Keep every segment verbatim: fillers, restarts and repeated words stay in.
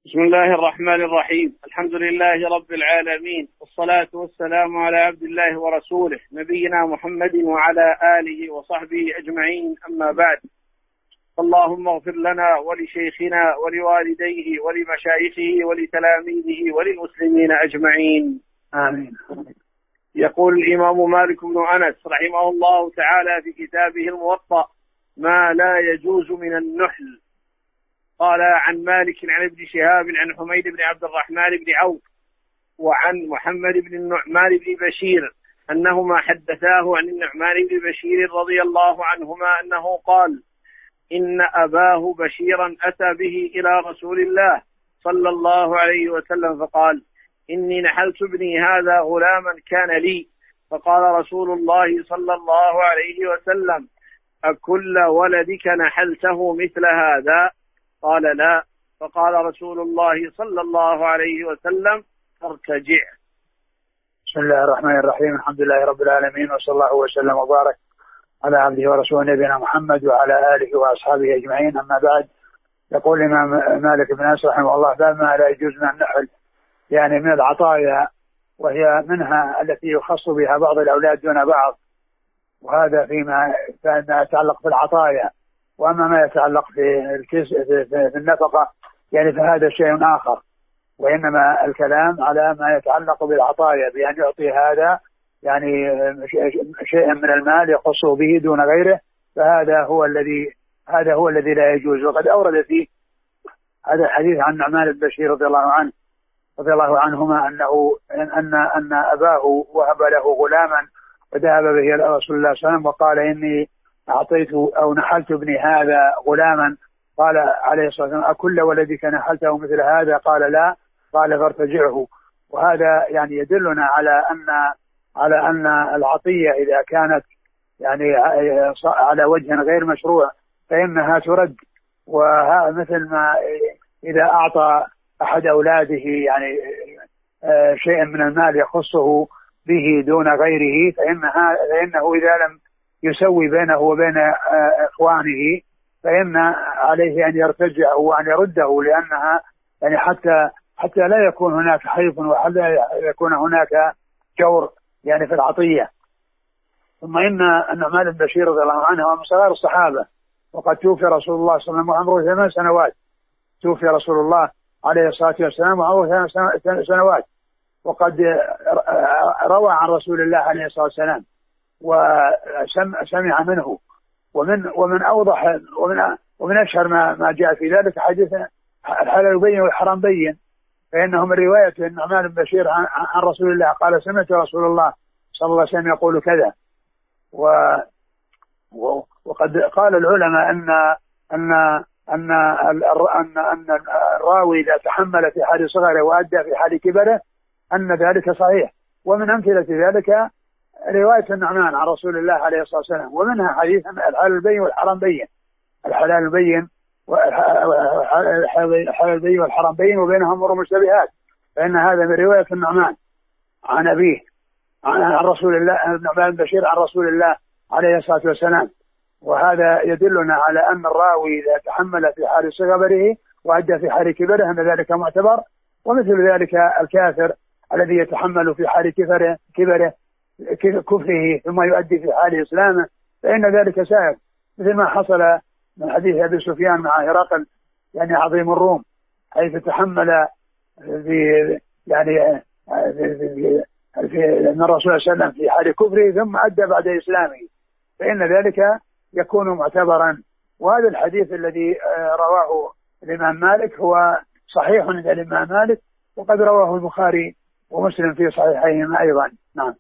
بسم الله الرحمن الرحيم. الحمد لله رب العالمين، والصلاة والسلام على عبد الله ورسوله نبينا محمد وعلى آله وصحبه أجمعين، أما بعد. اللهم اغفر لنا ولشيخنا ولوالديه ولمشايخه ولتلاميذه وللمسلمين أجمعين، آمين. يقول الإمام مالك بن أنس رحمه الله تعالى في كتابه الموطأ: ما لا يجوز من النحل. قال عن مالك عن ابن شهاب عن حميد بن عبد الرحمن بن عوف وعن محمد بن النعمان بن بشير أنهما حدثاه عن النعمان بن بشير رضي الله عنهما أنه قال: إن أباه بشيرا أتى به إلى رسول الله صلى الله عليه وسلم فقال: إني نحلت ابني هذا غلاما كان لي. فقال رسول الله صلى الله عليه وسلم: أكل ولدك نحلته مثل هذا؟ قال: لا. فقال رسول الله صلى الله عليه وسلم: ارتجع. بسم الله الرحمن الرحيم. الحمد لله رب العالمين، وصلى الله وسلم وبارك على عبده ورسوله نبينا محمد وعلى آله وأصحابه أجمعين، أما بعد. يقول الإمام مالك بن أنس رحمه الله: باب ما لا يجوز من النحل، يعني من العطايا، وهي منها التي يخص بها بعض الأولاد دون بعض، وهذا فيما يتعلق بالعطايا. وأما ما يتعلق في في النفقة يعني فهذا شيء آخر، وإنما الكلام على ما يتعلق بالعطايا، بأن يعطي هذا يعني شيئا من المال يخصه به دون غيره، فهذا هو الذي هذا هو الذي لا يجوز. وقد أورد فيه هذا الحديث عن النعمان بن بشير رضي الله عنه رضي الله عنهما أنه أن أن أباه وهب له غلاما وذهب به إلى رسول الله صلى الله عليه وسلم وقال: إني أعطيت أو نحلت ابني هذا غلاما. قال عليه الصلاة والسلام: أكل ولدك نحلته مثل هذا؟ قال: لا. قال: فارتجعه. وهذا يعني يدلنا على أن على أن العطية إذا كانت يعني على وجه غير مشروع فإنها ترد. ومثل ما إذا أعطى أحد أولاده يعني شيئا من المال يخصه به دون غيره فإنها فإنه إذا لم يسوي بينه وبين إخوانه فإن عليه أن يرتجعه وأن يرده، لأنها يعني حتى حتى لا يكون هناك حيف وحتى يكون هناك جور يعني في العطية. ثم إن النعمان بن بشير رضي الله عنه من صغار الصحابة، وقد توفي رسول الله صلى الله عليه وسلم وعمره ثمان سنوات. توفي رسول الله عليه الصلاة والسلام وعمره ثمان سنوات، وقد روى عن رسول الله عليه الصلاة والسلام وسمع منه. ومن ومن أوضح ومن ومن أشهر ما ما جاء في ذلك حديث الحلال بين والحرام بين، فإنه من رواية النعمان بن بشير عن, عن رسول الله قال: سمعت رسول الله صلى الله عليه وسلم يقول كذا. و وقد قال العلماء أن أن أن أن أن الراوي إذا تحمل في حال صغره وأدى في حال كبره أن ذلك صحيح. ومن أمثلة ذلك رواية النعمان عن رسول الله عليه الصلاة والسلام، ومنها حديث الحلال بين والحرام بين. الحلال بين والحلال بين والحرام بين وبينهم أمور مشتبهات، فإن هذا من رواية النعمان عن أبيه عن رسول الله النعمان بن بشير عن رسول الله عليه الصلاة والسلام. وهذا يدلنا على أن الراوي إذا تحمل في حال صغره وأدى في حال كبره أن ذلك معتبر. ومثل ذلك الكافر الذي يتحمل في حال كبره كبره كفره ثم يؤدي في حال إسلامه فإن ذلك سائر، مثل ما حصل من حديث أبي سفيان مع هرقل يعني عظيم الروم، حيث تحمل في يعني في, في من الرسول صلى الله عليه وسلم في حال كفره ثم أدى بعد إسلامه، فإن ذلك يكون معتبرا. وهذا الحديث الذي رواه الإمام مالك هو صحيح عند الإمام مالك، وقد رواه البخاري ومسلم في صحيحيهما أيضا. نعم.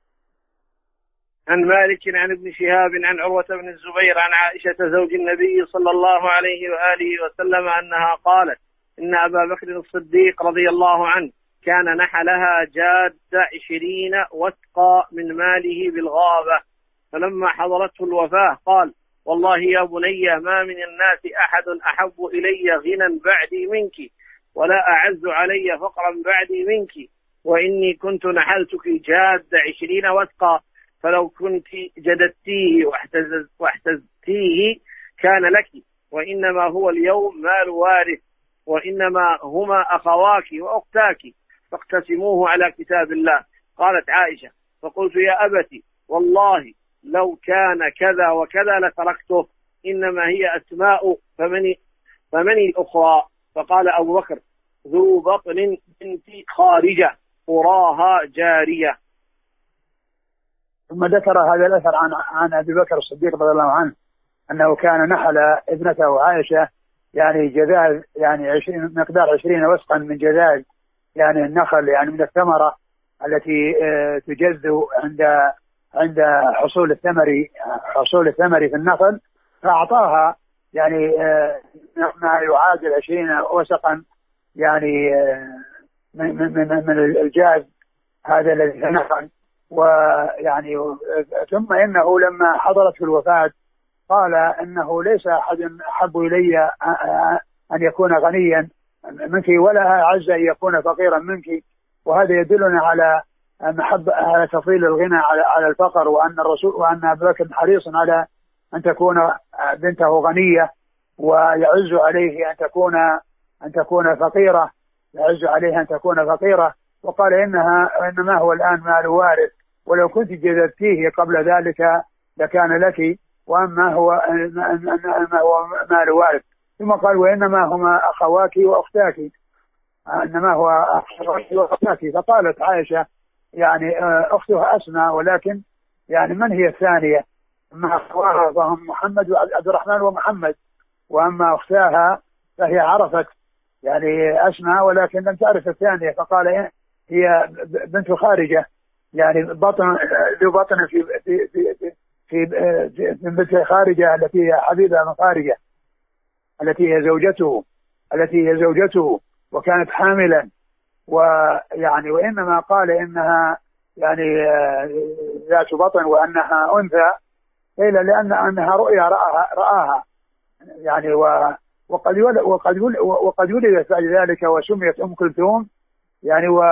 عن مالك عن ابن شهاب عن عروة بن الزبير عن عائشة زوج النبي صلى الله عليه وآله وسلم أنها قالت: إن أبا بكر الصديق رضي الله عنه كان نحلها جاد عشرين وثقا من ماله بالغابة، فلما حضرته الوفاة قال: والله يا بني ما من الناس أحد أحب إلي غنى بعدي منك، ولا أعز علي فقرا بعدي منك، وإني كنت نحلتك جاد عشرين وثقا، فلو كنت جددتيه واحتزتيه كان لك، وإنما هو اليوم مال وارث، وإنما هما أخواك وأختاك فاقتسموه على كتاب الله. قالت عائشة: فقلت يا أبتي والله لو كان كذا وكذا لتركته، إنما هي أسماء فمن فمن الأخرى؟ فقال أبو بكر: ذو بطن بنت خارجة أراها جارية. ثم ذكر هذا الأثر عن عن أبي بكر الصديق رضي الله عنه أنه كان نحل ابنته عائشة يعني جذاذ، يعني عشرين مقدار عشرين وسقا من جذاذ، يعني النخل، يعني من الثمرة التي تجذ عند عند حصول الثمر حصول الثمر في النخل، فأعطاها يعني ما يعادل عشرين وسقا يعني من من من الجاذ هذا الذي في النخل. ويعني ثم إنه لما حضرت في الوفاة قال إنه ليس أحد أحب إلي أن يكون غنيا منك ولا أعز أن يكون فقيرا منك. وهذا يدلنا على محبة على تفضيل الغنى على على الفقر، وأن الرسول وأن أبا بكر حريص على أن تكون بنته غنية، ويعز عليه أن تكون أن تكون فقيرة، يعز عليه أن تكون فقيرة. وقال إنها إنما هو الآن مال وارث، ولو كنت جذبتيه قبل ذلك لكان لك، وأما هو أنما هو مال وارث. ثم قال: وإنما هما أخواك وأختاك، إنما هو أخواك وأختاك. فقالت عائشة: يعني أختها أسماء، ولكن يعني من هي الثانية؟ أما أخوها فهم محمد وعبد الرحمن ومحمد، وأما أختها فهي عرفت يعني أسماء ولكن لم تعرف الثانية. فقال: هي بنت خارجة، يعني بطن ذو بطن في في في في, في بنت خارجة التي هي حبيبة من خارجة، التي هي زوجته التي هي زوجته وكانت حاملا. ويعني وإنما قال إنها يعني ذات بطن وأنها أنثى قيل لأن أنها رؤيا رآها, رآها يعني وقد وقد وقد ولدت بعد ذلك وسميت أم كلثوم يعني و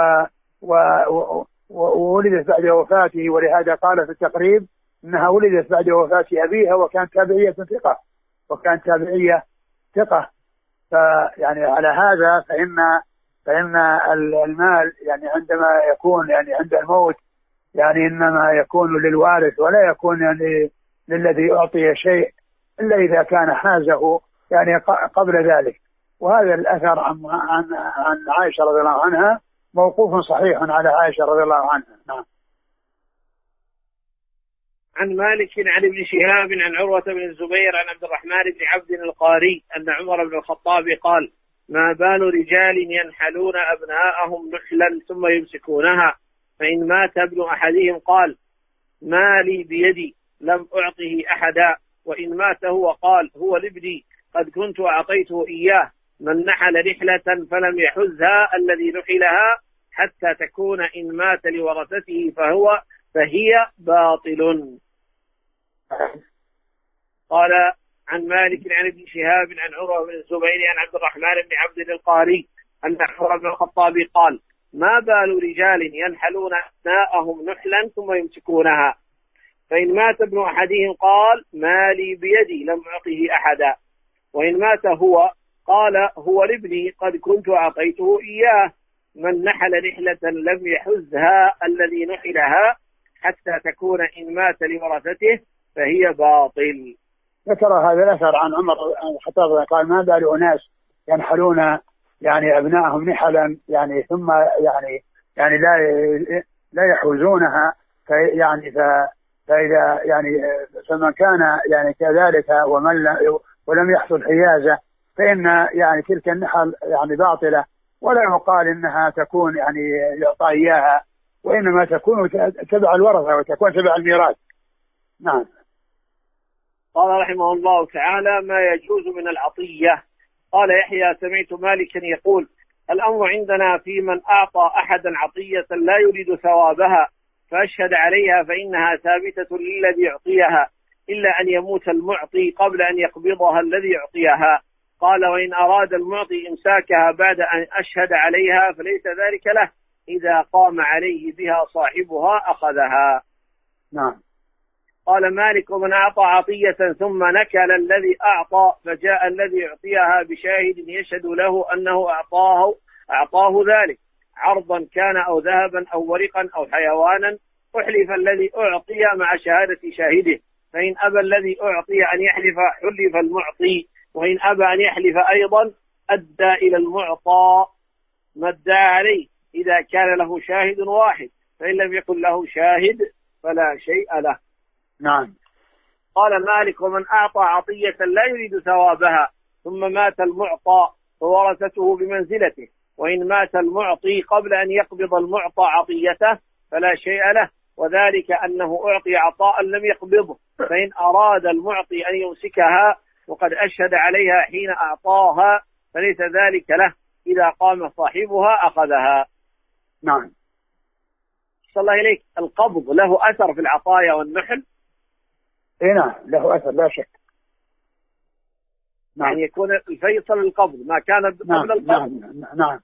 وولدت بعد وفاته، ولهذا قال في التقريب إنها ولدت بعد وفاة أبيها وكانت تابعية ثقة وكانت تابعية ثقة. فيعني على هذا فإن فإن المال يعني عندما يكون يعني عند الموت يعني إنما يكون للوارث ولا يكون يعني للذي أعطي شيء إلا إذا كان حازه يعني قبل ذلك. وهذا الأثر عن عن عن عائشة رضي الله عنها موقوف صحيح على عائشة رضي الله عنها. نعم. عن مالك عن ابن شهاب عن عروة بن الزبير عن عبد الرحمن بن عبد القاري أن عمر بن الخطاب قال: ما بال رجال ينحلون أبناءهم نحلا ثم يمسكونها، فإن مات ابن أحدهم قال: ما لي بيدي لم أعطه أحدا، وإن مات هو قال: هو لابني قد كنت أعطيته إياه، من نحل نحلة فلم يحزها الذي نحلها حتى تكون إن مات لورثته فهو فهي باطل. قال عن مالك عن ابن شهاب عن عروة بن الزبير عن عبد الرحمن بن عبد القاري أن عمر بن الخطاب قال: ما بال رجال ينحلون أبناءهم نحلا ثم يمسكونها، فإن مات ابن أحدهم قال: ما لي بيدي لم أعطه أحدا، وإن مات هو قال: هو لابني قد كنت أعطيته إياه، من نحل نحلة لم يحزها الذي نحلها حتى تكون إن مات لورثته فهي باطل. ذكر هذا الأثر عن عمر بن الخطاب قال: ما بال أناس ينحلون يعني أبنائهم نحلا يعني ثم يعني يعني لا لا يحوزونها، يعني فإذا يعني فمن كان يعني كذلك ومن ولم يحصل حيازة فإن يعني تلك النحل يعني باطلة، ولا يقال إنها تكون يعني يعطى إياها، وإنما تكون تبع الورثة وتكون تبع الميراث. نعم. قال رحمه الله تعالى: ما يجوز من العطية. قال يحيى: سمعت مالكا يقول: الأمر عندنا في من أعطى أحدا عطية لا يريد ثوابها فأشهد عليها فإنها ثابتة للذي يعطيها، إلا أن يموت المعطي قبل أن يقبضها الذي يعطيها. قال: وإن أراد المعطي إمساكها بعد أن أشهد عليها فليس ذلك له، إذا قام عليه بها صاحبها أخذها. نعم. قال مالك: ومن أعطى عطية ثم نكل الذي أعطى فجاء الذي أعطيها بشاهد يشهد له أنه أعطاه أعطاه ذلك عرضا كان أو ذهبا أو ورقا أو حيوانا، أحلف الذي أعطي مع شهادة شاهده، فإن أبى الذي أعطي أن يحلف حلف المعطي، وإن أبى أن يحلف أيضا أدى إلى المعطى ما ادعى عليه إذا كان له شاهد واحد، فإن لم يكن له شاهد فلا شيء له. نعم. قال مالك: ومن أعطى عطية لا يريد ثوابها ثم مات المعطى فورثته بمنزلته، وإن مات المعطي قبل أن يقبض المعطى عطيته فلا شيء له، وذلك أنه أعطي عطاء لم يقبضه، فإن أراد المعطي أن يمسكها وقد أشهد عليها حين أعطاها فليس ذلك له، إذا قام صاحبها أخذها. نعم. صلى الله إليك. القبض له أثر في العطايا والنحل؟ إيه نعم له أثر لا شك. نعم. يعني يكون الفيصل القبض ما كان قبل نعم. القبض. نعم نعم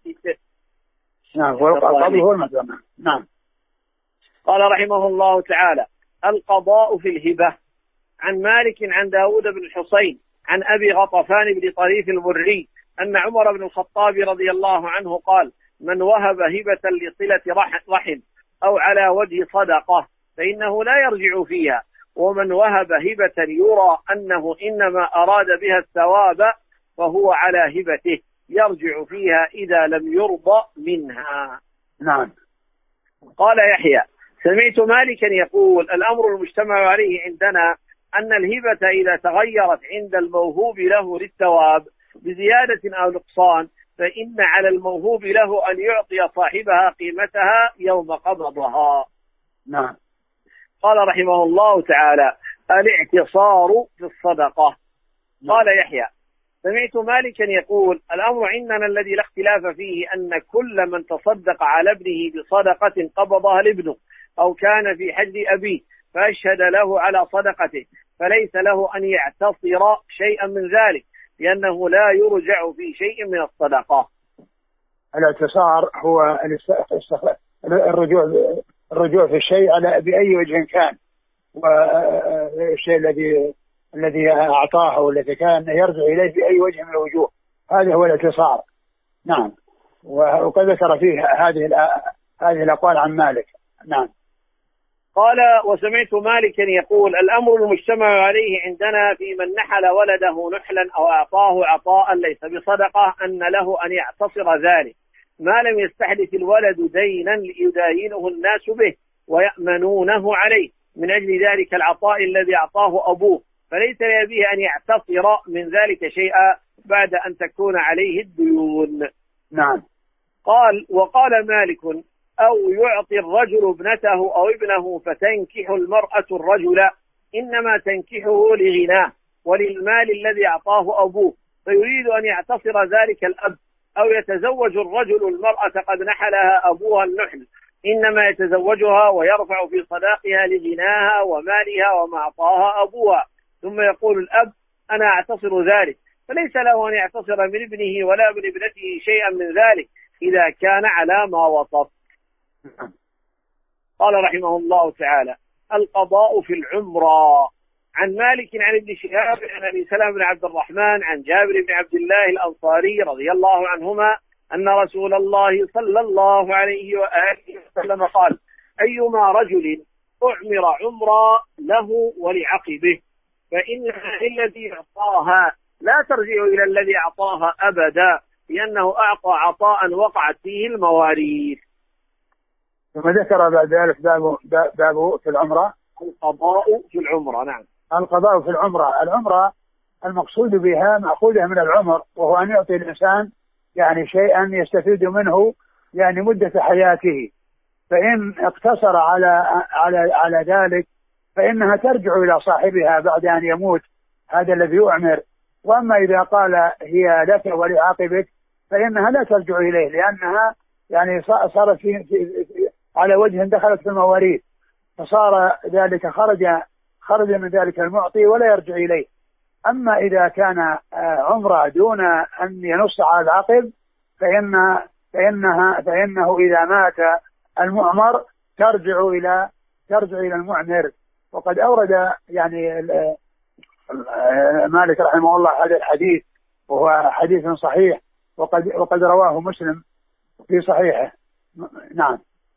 نعم والقبض هو المثل. نعم. قال رحمه الله تعالى: القضاء في الهبة. عن مالك عن داود بن الحصين عن أبي غطفان بن طريف المري أن عمر بن الخطاب رضي الله عنه قال: من وهب هبة لصلة رحم أو على وجه صدقة فإنه لا يرجع فيها، ومن وهب هبة يرى أنه إنما أراد بها الثواب فهو على هبته يرجع فيها إذا لم يرضى منها. نعم. قال يحيى: سمعت مالكا يقول: الأمر المجتمع عليه عندنا أن الهبة إذا تغيرت عند الموهوب له للثواب بزيادة أو نقصان فإن على الموهوب له أن يعطي صاحبها قيمتها يوم قبضها. نعم. قال رحمه الله تعالى: الاعتصار في الصدقة. قال يحيى: سمعت مالكا يقول: الأمر عندنا الذي لا اختلاف فيه أن كل من تصدق على ابنه بصدقة قبضها لابنه أو كان في حجر أبيه فأشهد له على صدقته فليس له أن يعتصر شيئا من ذلك، لأنه لا يرجع في شيء من الصدقة. الاعتصار هو الرجوع الرجوع في الشيء على بأي وجه كان، والشيء الذي الذي أعطاه والذي كان يرجع إليه بأي وجه من الوجوه، هذا هو الاعتصار. نعم. وقد ذكر فيه هذه هذه الأقوال عن مالك. نعم. قال: وسمعت مالكا يقول: الأمر المجتمع عليه عندنا في من نحل ولده نحلا أو أعطاه عطاء ليس بصدقة أن له أن يعتصر ذلك ما لم يستحدث الولد دينا يداينه الناس به ويأمنونه عليه من أجل ذلك العطاء الذي أعطاه أبوه، فليس لأبيه أن يعتصر من ذلك شيئا بعد أن تكون عليه الديون. نعم. قال: وقال مالك: أو يعطي الرجل ابنته أو ابنه فتنكح المرأة الرجل، إنما تنكحه لغناه وللمال الذي أعطاه أبوه، فيريد أن يعتصر ذلك الأب، أو يتزوج الرجل المرأة قد نحلها أبوها النحل، إنما يتزوجها ويرفع في صداقها لغناها ومالها وما أعطاها أبوها، ثم يقول الأب: أنا أعتصر ذلك، فليس له أن يعتصر من ابنه ولا من ابنته شيئا من ذلك إذا كان على ما وصف. قال رحمه الله تعالى: القضاء في العمرة. عن مالك عن ابن شهاب عن أبي سلمة بن عبد الرحمن عن جابر بن عبد الله الأنصاري رضي الله عنهما أن رسول الله صلى الله عليه وآله وسلم قال: أيما رجل أعمر عمرا له ولعقبه فإنها الذي أعطاها لا ترجع إلى الذي أعطاها أبدا، لأنه أعطى عطاء وقعت فيه المواريث. ثم ذكر بعد ذلك باب باب في العمرة. القضاء في العمرة. نعم. القضاء في العمرة. العمرة المقصود بها مأخوذة من العمر، وهو أن يعطي الإنسان يعني شيئا يستفيد منه يعني مدة حياته، فإن اقتصر على على على ذلك فإنها ترجع إلى صاحبها بعد أن يموت هذا الذي يعمر. وأما إذا قال هي لك ولعاقبك فإنها لا ترجع إليه، لأنها يعني صارت في في على وجه دخلت في المواريث، فصار ذلك خرج خرج من ذلك المعطي ولا يرجع إليه. أما إذا كان عمره دون أن ينص على العقب فإن فإنها فإنه إذا مات المعمر ترجع إلى ترجع إلى المعمر، وقد أورد يعني مالك رحمه الله هذا الحديث، وهو حديث صحيح، وقد وقد رواه مسلم في صحيحه. نعم.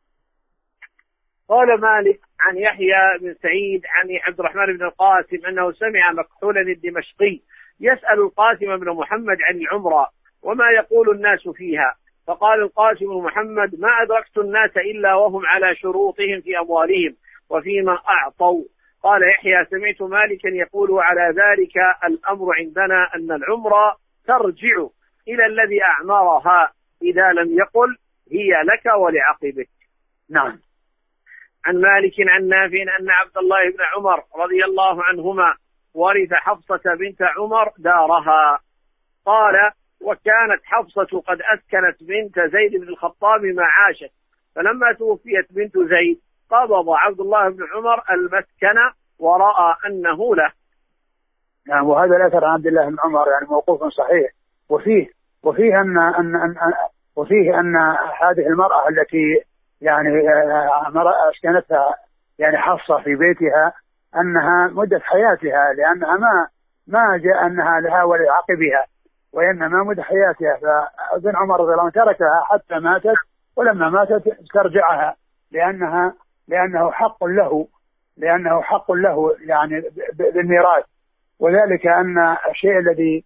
قال مالك عن يحيى بن سعيد عن عبد الرحمن بن القاسم أنه سمع مكحولا الدمشقي يسأل القاسم بن محمد عن العمرة وما يقول الناس فيها، فقال القاسم بن محمد: ما أدركت الناس إلا وهم على شروطهم في أموالهم وفيما أعطوا. قال يحيى: سمعت مالكا يقول على ذلك الأمر عندنا أن العمرة ترجع إلى الذي أعمرها إذا لم يقل هي لك ولعقبك. نعم. عن مالك عن نافع أن عبد الله بن عمر رضي الله عنهما ورث حفصة بنت عمر دارها. قال: وكانت حفصة قد أسكنت بنت زيد بن الخطاب ما عاشت، فلما توفيت بنت زيد قبض عبد الله بن عمر المسكن ورأى أنه له. نعم. وهذا الأثر عن عبد الله بن عمر يعني موقوف صحيح، وفيه وفيه أن أن أن وفيه أن هذه المرأة التي يعني أسكنتها يعني حفصة في بيتها أنها مدة حياتها، لأنها ما ما جاء أنها لها ولعقبها، وإنما مدة حياتها. فابن عمر رضي الله عنه تركها حتى ماتت، ولما ماتت استرجعها لأنها لأنه حق له لأنه حق له يعني بالميراث. وذلك أن الشيء الذي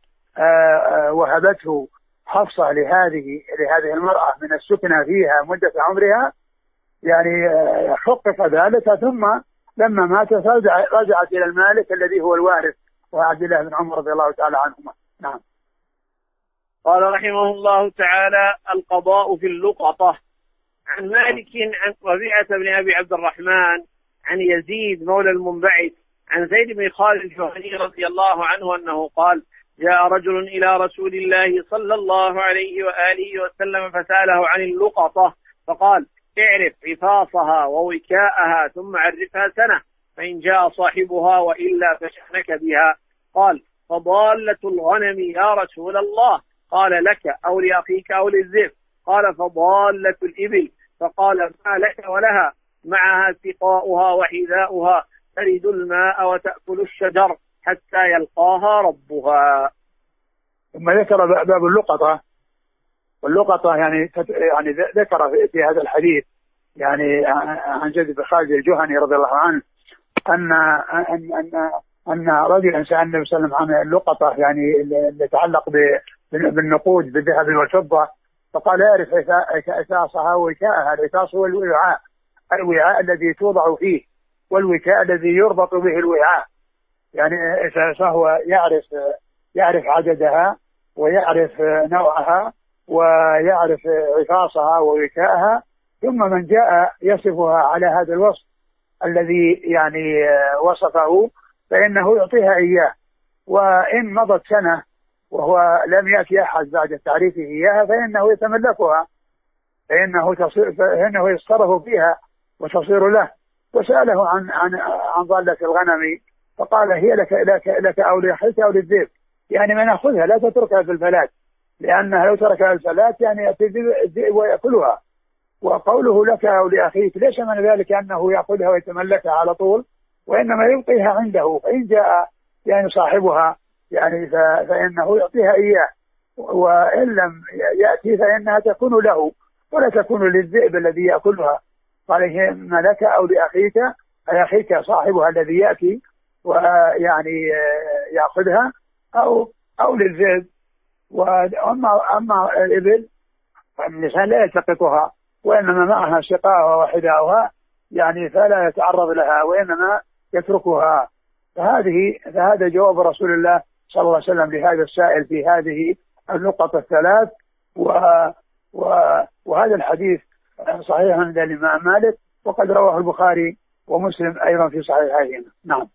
وهبته حفصة لهذه لهذه المرأة من السكنة فيها مدة عمرها يعني حقق ذلك، ثم لما ماتت رجعت إلى المالك الذي هو الوارث وعبد الله بن عمر رضي الله تعالى عنهما. نعم. قال رحمه الله تعالى: القضاء في اللقطة. عن مالك عن ربيعة بن أبي عبد الرحمن عن يزيد مولى المنبعث عن زيد بن خالد الجهني رضي الله عنه أنه قال: جاء رجل إلى رسول الله صلى الله عليه وآله وسلم فسأله عن اللقطة، فقال: اعرف عفاصها ووكاءها ثم عرفها سنة، فإن جاء صاحبها وإلا فشأنك بها. قال: فضالة الغنم يا رسول الله. قال: لك أو لأخيك أو للذئب. قال: فضالة الإبل. فقال: ما لك ولها؟ معها سقاؤها وحذاؤها، ترد الماء وتأكل الشجر حتى يلقاها ربها. ثم ذكر باب اللقطة. واللقطة يعني يعني ذكر في هذا الحديث يعني عن زيد بن خالد الجهني رضي الله عنه أن أن أن أن رجلا سأل النبي صلى الله عليه وسلم عن اللقطة يعني اللي يتعلق بالنقود بالذهب والفضة، فقال: اعرف عفاصها ووكاءها. العفاص هو الوعاء الوعاء الذي توضع فيه، والوكاء الذي يربط به الوعاء، يعني فهو يعرف يعرف عددها ويعرف نوعها ويعرف عفاصها ووكاءها، ثم من جاء يصفها على هذا الوصف الذي يعني وصفه فإنه يعطيها إياه. وإن مضت سنة وهو لم يأتي أحد بعد تعريفه إياها فإنه يتملكها، فإنه تصير فإنه يتصرف فيها وتصير له. وسأله عن عن عن ضالة الغنم، فقال: هي لك لك لك أو لأخيك أو للذئب، يعني من أخذها لا تتركها في الفلات، لأنها لو تركها الفلات يعني يأتي الذئب ويأكلها. وقوله لك أو لأخيك ليس من ذلك أنه يأخذها ويتملكها على طول، وإنما يبقيها عنده، فإن جاء يعني صاحبها يعني فإنه يعطيها إياه، وإن لم يأتي فإنها تكون له ولا تكون للذئب الذي يأكلها. قال: ما لك أو لأخيك، أي أخيك صاحبها الذي يأتي ويعني يأخذها، أو أو للذئب. وأما أما الإبل فالإنسان لا يلتقطها، وإنما معها سقاها وحذاؤها يعني فلا يتعرض لها، وإنما يتركها. فهذه فهذا جواب رسول الله صلى الله عليه وسلم لهذا السائل في هذه النقطة الثلاث. و و وهذا الحديث صحيح عند الإمام مالك، وقد رواه البخاري ومسلم أيضا في صحيحيهما. نعم.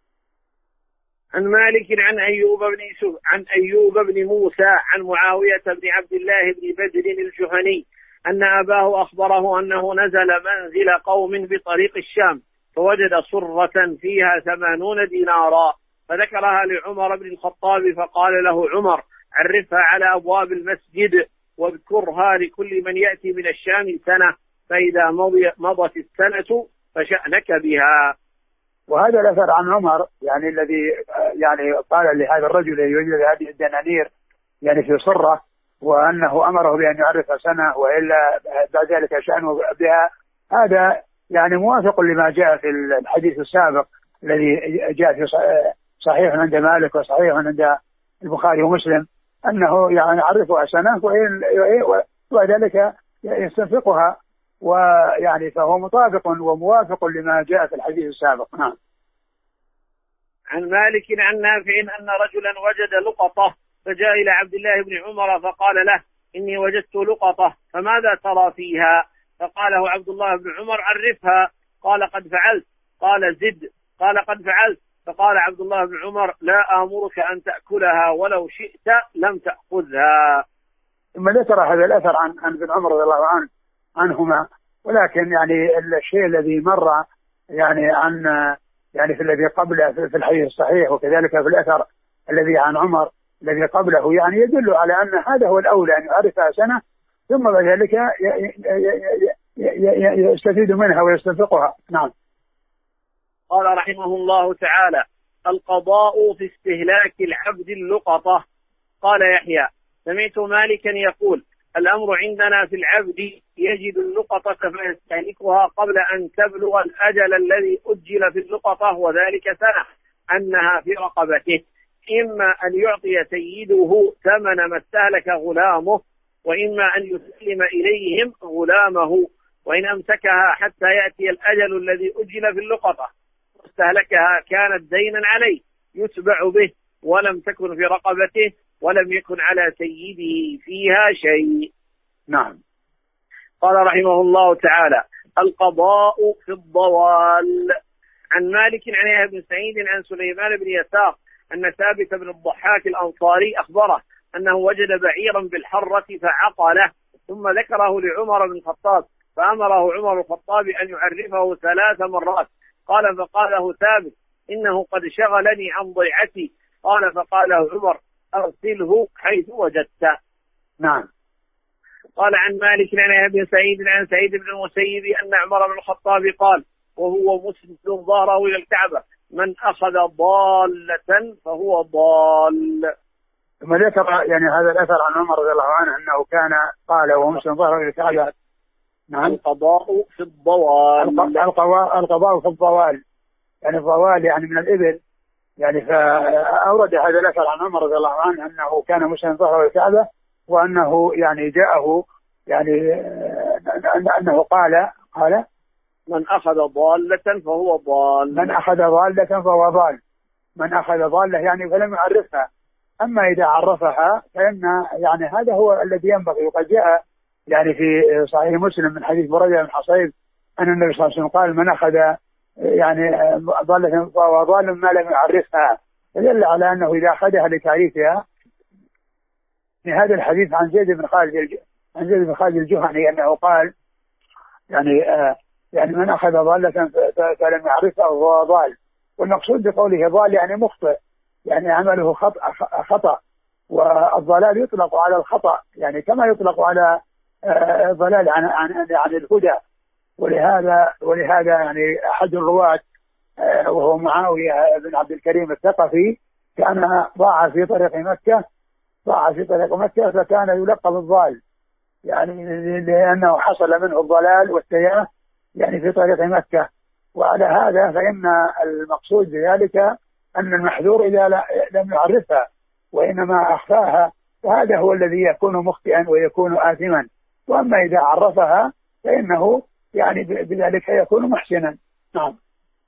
عن مالك عن أيوب بن يوسف عن أيوب بن موسى عن معاوية بن عبد الله بن بدر الجهني أن أباه أخبره أنه نزل منزل قوم بطريق الشام، فوجد صرة فيها ثمانون دينارا، فذكرها لعمر بن الخطاب، فقال له عمر: عرفها على أبواب المسجد، واذكرها لكل من يأتي من الشام سنة، فإذا مضت السنة فشأنك بها. وهذا الأثر عن عمر يعني الذي يعني قال لهذا الرجل الذي وجد هذه الدنانير يعني في صرة، وأنه أمره بأن يعرفها سنة وإلا بعد ذلك شأنه بها، هذا يعني موافق لما جاء في الحديث السابق الذي جاء في صحيح عند مالك وصحيح عند البخاري ومسلم، أنه يعني يعرفها سنة وبعد ذلك يستنفقها، ويعني فهو مطابق وموافق لما جاء في الحديث السابق. نعم. عن مالك عن نافع أن رجلا وجد لقطة فجاء إلى عبد الله بن عمر فقال له إني وجدت لقطة فماذا ترى فيها؟ فقاله عبد الله بن عمر عرفها. قال قد فعلت. قال زد. قال قد فعلت. فقال عبد الله بن عمر لا آمرك أن تأكلها ولو شئت لم تأخذها. ثم ذكر هذا الأثر عن عن ابن عمر رضي الله عنه عنهما، ولكن يعني الشيء الذي مر يعني عن يعني في الذي قبله في الحديث الصحيح وكذلك في الأثر الذي عن عمر الذي قبله يعني يدل على أن هذا هو الأولى، أن يعرفها سنة ثم بعد ذلك يستفيد منها ويستنفقها. نعم. قال رحمه الله تعالى: القضاء في استهلاك العبد اللقطة. قال يحيى: سمعت مالكا يقول: الأمر عندنا في العبد يجد اللقطة فيستهلكها قبل أن تبلغ الأجل الذي أجل في اللقطة وذلك سنة، أنها في رقبته، إما أن يعطي سيده ثمن ما استهلك غلامه، وإما أن يسلم إليهم غلامه، وإن أمسكها حتى يأتي الأجل الذي أجل في اللقطة واستهلكها كانت دينا عليه يتبع به، ولم تكن في رقبته ولم يكن على سيده فيها شيء. نعم. قال رحمه الله تعالى: القضاء في الضوال. عن مالك عن يحيى بن سعيد عن سليمان بن يسار أن ثابت بن الضحاك الأنصاري أخبره أنه وجد بعيرا بالحرة فعقله، ثم ذكره لعمر بن الخطاب فأمره عمر بن الخطاب أن يعرفه ثلاث مرات. قال فقاله ثابت: إنه قد شغلني عن ضيعتي. قال فقاله عمر: أرسله حيث وجدته. نعم. قال عن مالك عن يحيى بن سعيد عن سعيد بن المسيب أن عمر بن الخطاب قال وهو مسند ظهره إلى الكعبة: من أخذ ضالة فهو ضال. ثم ذكر يعني هذا الأثر عن عمر رضي الله عنه أنه كان قال وهو مسند ظهره إلى الكعبة: نعم. القضاء في الضوال. القضاء في الضوال يعني الضوال يعني من الإبل يعني. فأورد هذا الأثر عن عمر رضي الله عنه أنه كان مسند ظهره إلى الكعبة، وأنه يعني جاءه يعني أنه قال قال من أخذ ضالة فهو ضال. من أخذ ضالة فهو ضال. من أخذ ضالة يعني فلم يعرفها. أما إذا عرفها فإن يعني هذا هو الذي ينبغي. وقد جاء يعني في صحيح مسلم من حديث بريدة بن حصيب أن النبي صلى الله عليه وسلم قال: من أخذ يعني ضالة فهو ضال ما لم يعرفها. فدل على أنه إذا أخذها لتعريفها. في هذا الحديث عن زيد بن خالد عن زيد بن خالد الجهني أنه قال يعني آه يعني من أخذ ضالة فلم يعرفها فهو ضال. والمقصود بقوله ضال يعني مخطئ، يعني عمله خطأ, خطأ. والضلال يطلق على الخطأ يعني كما يطلق على الضلال عن عن عن الهدى. ولهذا ولهذا يعني أحد الرواة وهو معاوية بن عبد الكريم الثقفي كان ضاع في طريق مكة ضاع في طريق مكة فكان يلقب الضال يعني لأنه حصل منه الضلال والتياه يعني في طريق مكة. وعلى هذا فإن المقصود بذلك أن المحذور إذا لم يعرفها وإنما أخفاها فهذا هو الذي يكون مخطئا ويكون آثما. وأما إذا عرفها فإنه يعني بذلك يكون محسنا. نعم.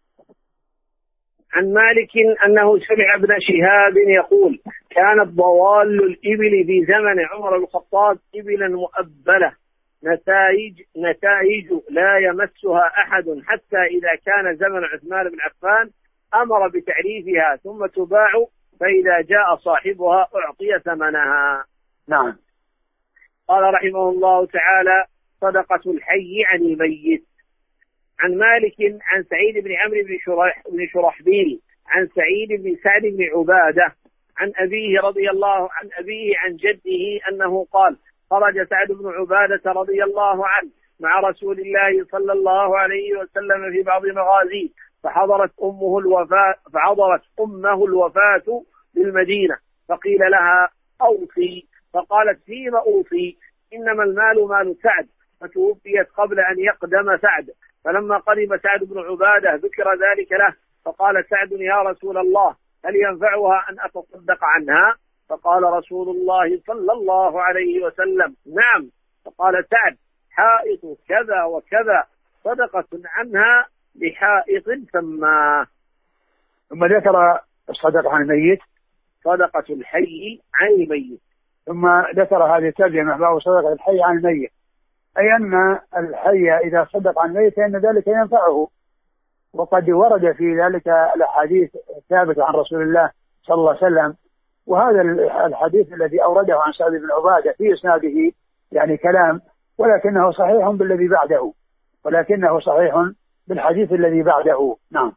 عن مالك أنه سمع ابن شهاب يقول: كانت ضوال الإبل في زمن عمر بن الخطاب إبلا مؤبلة نتائج نتائج لا يمسها أحد، حتى إذا كان زمن عثمان بن عفان أمر بتعريفها ثم تباع، فإذا جاء صاحبها أعطي ثمنها. نعم. قال رحمه الله تعالى: صدقة الحي عن الميت. عن مالك عن سعيد بن عمرو بن شرح بن شرحبيل عن سعيد بن سعد بن عبادة عن أبيه رضي الله عن أبيه عن جده أنه قال: خرج سعد بن عبادة رضي الله عنه مع رسول الله صلى الله عليه وسلم في بعض مغازيه، فحضرت أمه الوفاة فحضرت أمه الوفاة بالمدينة، فقيل لها أوصي، فقالت فيما أوصي؟ إنما المال مال سعد، فتوفيت قبل أن يقدم سعد. فلما قدم سعد بن عبادة ذكر ذلك له، فقال سعد يا رسول الله هل ينفعها أن أتصدق عنها؟ فقال رسول الله صلى الله عليه وسلم نعم. فقال سعد حائط كذا وكذا صدقة عنها لحائط سماه. ثم ذكر الصدقة عن الميت، صدقة الحي عن الميت. ثم ذكر هذه الترجمة باب صدقة الحي عن الميت، أي أن الحي إذا صدق عن الميت فإن ذلك ينفعه، وقد ورد في ذلك الأحاديث الثابتة عن رسول الله صلى الله عليه وسلم. وهذا الحديث الذي أورده عن سعد بن عبادة في إسناده يعني كلام، ولكنه صحيح بالذي بعده، ولكنه صحيح بالحديث الذي بعده. نعم.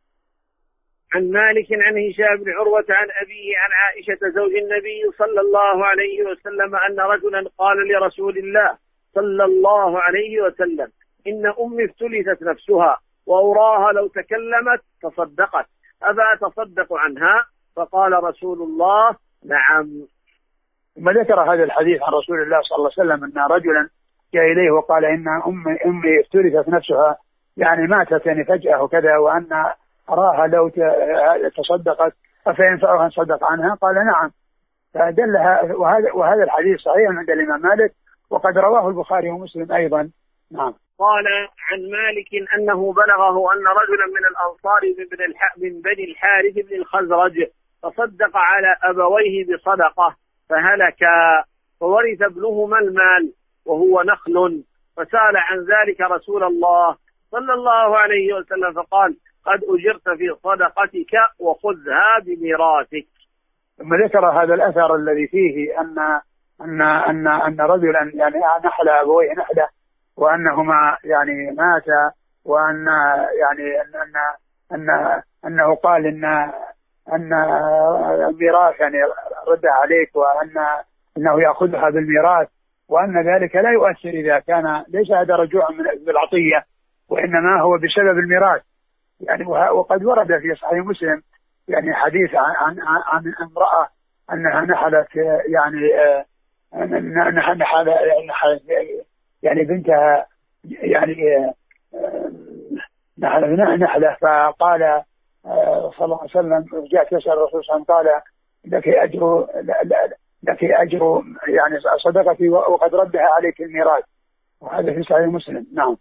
عن مالك عن هشام بن عروة عن أبيه عن عائشة زوج النبي صلى الله عليه وسلم أن رجلا قال لرسول الله صلى الله عليه وسلم إن أمي افتلتت نفسها وأراها لو تكلمت تصدقت، أفا أتصدق عنها؟ فقال رسول الله نعم. ثم ذكر هذا الحديث عن رسول الله صلى الله عليه وسلم أن رجلا جاء إليه وقال إن أمي أمي افتلتت نفسها، يعني ماتت يعني فجأة وكذا، وأن أراها لو تصدقت أفينفعها أن صدق عنها؟ قال نعم. فدلها، وهذا وهذا الحديث صحيح عند الإمام مالك، وقد رواه البخاري ومسلم أيضا. نعم. قال عن مالك أنه بلغه أن رجلا من الأنصار من بني الحارث بن الخزرج تصدق على أبويه بصدقة فهلكا، فورث ابنهما المال وهو نخل، فسأل عن ذلك رسول الله صلى الله عليه وسلم فقال قد أجرت في صدقتك وخذها بميراثك. ثم ذكر هذا الأثر الذي فيه أن أن أن أن رجلا يعني نحل أبويه نحله، وأنهما يعني ماتا، وأن يعني أن أن أن أنه قال إن أن الميراث يعني رد عليك، وأن أنه يأخذها بالميراث، وأن ذلك لا يؤثر إذا كان ليس هذا رجوع من بالعطية، وإنما هو بسبب الميراث. يعني وقد ورد في صحيح مسلم يعني حديث عن عن عن امرأة أنها نحلت يعني نحل يعني بنتها يعني نحل نحله، فقال صلى الله عليه وسلم جاءت تسأل الرسول صلى الله عليه وسلم قال لك أجر لك أجر يعني صدقتي وقد ردها عليك الميراث، وهذا في صحيح مسلم. نعم.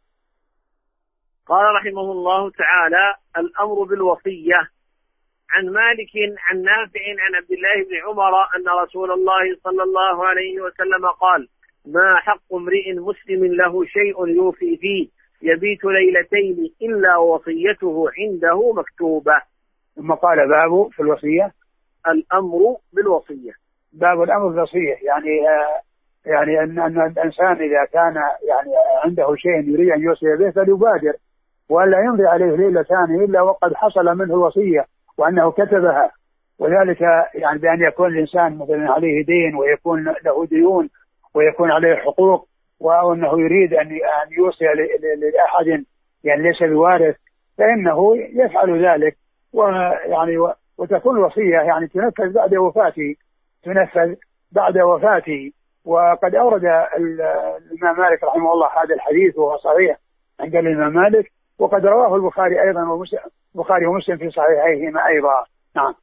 قال رحمه الله تعالى الأمر بالوصية. عن مالك عن نافع عن عبد الله بن عمر أن رسول الله صلى الله عليه وسلم قال ما حق امرئ مسلم له شيء يوفي فيه يبيت ليلتين إلا وصيته عنده مكتوبة. ثم قال باب في الوصية الأمر بالوصية. باب الأمر بالوصية يعني آه يعني أن أن الإنسان إذا كان يعني عنده شيء يريد أن يوصي به فليبادر، ولا يمضي عليه ليلة ثانية إلا وقد حصل منه الوصية وأنه كتبها، وذلك يعني بأن يكون الإنسان مثلا عليه دين ويكون له ديون ويكون عليه حقوق، وأنه يريد أن أن يوصي لأحد يعني ليس بوارث، فإنه يفعل ذلك، ويعني وتكون الوصية يعني تنفذ بعد وفاته تنفذ بعد وفاته. وقد أورد الإمام مالك رحمه الله هذا الحديث وهو صحيح عند الإمام مالك، وقد رواه البخاري أيضا ومسلم البخاري ومسلم في صحيحيهما أيضا. نعم.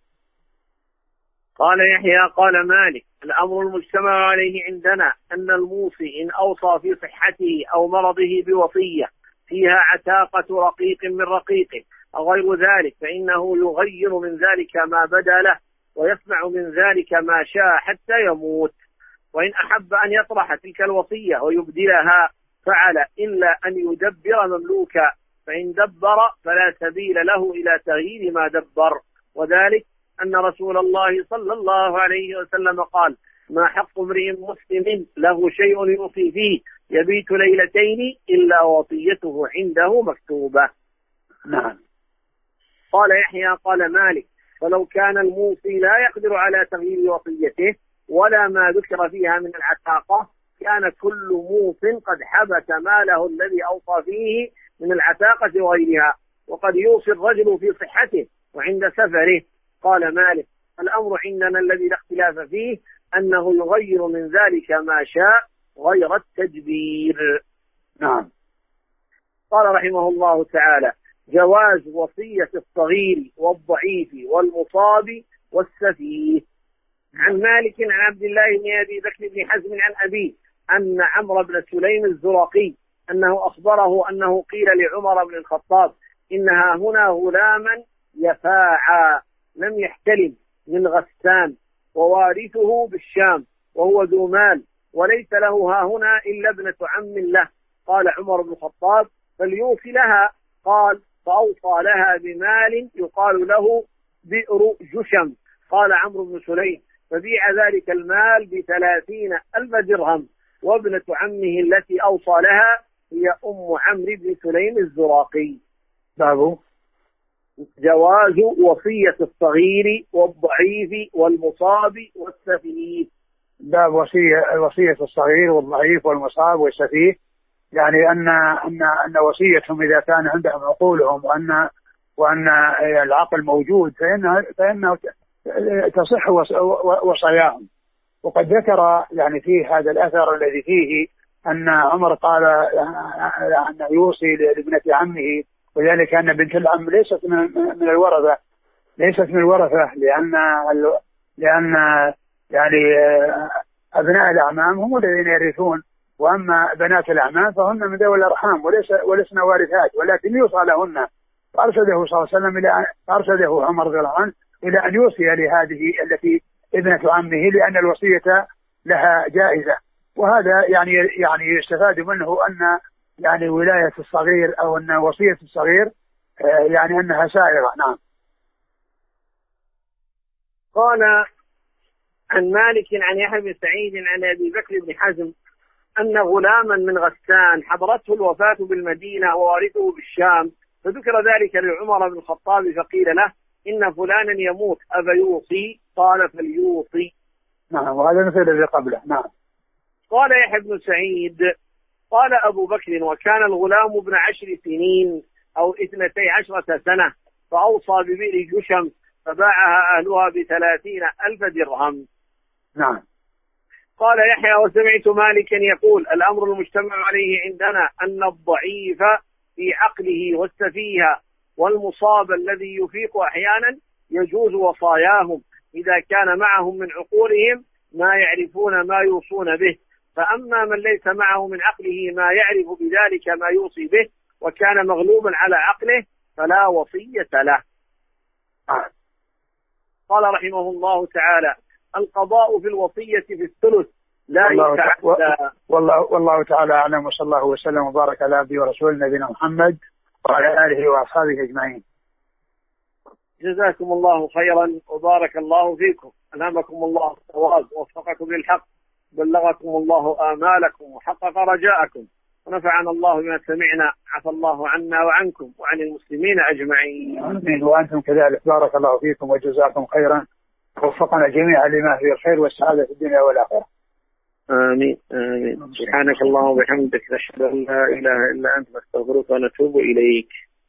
قال يحيى قال مالك الأمر المجتمع عليه عندنا أن الموصي إن أوصى في صحته أو مرضه بوصية فيها عتاقة رقيق من رقيقه أو غير ذلك فإنه يغير من ذلك ما بدا له ويسمع من ذلك ما شاء حتى يموت، وإن أحب أن يطرح تلك الوصية ويبدلها فعل إلا أن يدبر مملوكا، فإن دبر فلا سبيل له إلى تغيير ما دبر، وذلك أن رسول الله صلى الله عليه وسلم قال ما حق امرئ مسلم له شيء يوصي فيه يبيت ليلتين إلا وصيته عنده مكتوبة. نعم. قال يحيى قال مالك فلو كان الموصي لا يقدر على تغيير وصيته ولا ما ذكر فيها من العتاقة كان كل موص قد حبس ماله الذي أوصى فيه من العتاقة وغيرها، وقد يوصي الرجل في صحته وعند سفره. قال مالك: الأمر عندنا الذي لا اختلاف فيه أنه يغير من ذلك ما شاء غير التدبير. نعم. قال رحمه الله تعالى: جواز وصية الصغير والضعيف والمصاب والسفيه. عن مالك عن عبد الله بن أبي بكر بن حزم عن أبيه أن عمرو بن سليم الزرقي أنه أخبره أنه قيل لعمر بن الخطاب: إنها هنا غلاما يفاعى لم يحتلم من غسان ووارثه بالشام وهو ذو مال وليس له ها هنا إلا ابنة عم له. قال عمر بن الخطاب: فليوصي لها. قال: فأوصى لها بمال يقال له بئر جشم. قال عمرو بن سليم: فبيع ذلك المال بثلاثين ألف درهم، وابنة عمه التي أوصى لها هي أم عمرو بن سليم الزراقي. باب جواز وصية الصغير والضعيف والمصاب والسفيه. باب وصية وصية الصغير والضعيف والمصاب والسفيه، يعني أن أن أن وصيتهم إذا كان عندهم عقولهم وأن وأن العقل موجود فإنه فإنه تصح وصاياهم. وقد ذكر يعني في هذا الأثر الذي فيه أن عمر قال أنه يوصي لابنة عمه، وذلك أن بنت العم ليست من من الورثة ليست من الورثة لأن لأن يعني أبناء الأعمام هم الذين يرثون، وأما بنات الأعمام فهن من ذوي الأرحام وليس ولسنا وارثات، ولكن يوصى لهن. فأرشده صلى الله عليه وسلم إلى أرشده عمر رضي الله عنه إلى أن يوصي لهذه التي ابنة عمه، لأن الوصية لها جائزة. وهذا يعني يعني يستفاد منه أن يعني ولاية الصغير أو أن وصية الصغير يعني أنها سائغة. نعم. قال عن مالك عن يحيى بن سعيد عن أبي بكر بن حزم أن غلاما من غسان حضرته الوفاة بالمدينة ووارثه بالشام، فذكر ذلك لعمر بن الخطاب فقيل له: إن فلانا يموت أفيوصي؟ قال: فليوصي. نعم. وهذا مثل الذي قبله. نعم. قال يحيى بن سعيد: قال أبو بكر: وكان الغلام ابن عشر سنين أو اثنتي عشرة سنة، فأوصى ببئر جشم فباعها أهلها بثلاثين ألف درهم. نعم. قال يحيى: وسمعت مالكا يقول: الأمر المجتمع عليه عندنا أن الضعيف في عقله والسفيه والمصاب الذي يفيق أحيانا يجوز وصاياهم إذا كان معهم من عقولهم ما يعرفون ما يوصون به، فأما من ليس معه من عقله ما يعرف بذلك ما يوصي به وكان مغلوبا على عقله فلا وصية له. قال رحمه الله تعالى: القضاء في الوصية في الثلث لا يتعدى. والله والله تعالى أعلم، وصلى الله وسلم وبارك على عبده ورسوله نبينا محمد وعلى آله وأصحابه أجمعين. جزاكم الله خيرا وبارك الله فيكم، ألهمكم الله الصواب ووفقكم للحق، بلغكم الله آمالكم وحقق رجاءكم، ونفعنا الله بما سمعنا، عفى الله عنا وعنكم وعن المسلمين أجمعين. آمين. وأنتم كذلك، بارك الله فيكم وجزاكم خيرا، ووفقنا جميعا لما فيه الخير والسعادة في الدنيا والآخرة. آمين آمين. سبحانك اللهم وبحمدك، نشهد أن لا إله إلا أنت، نستغفرك ونتوب إليك.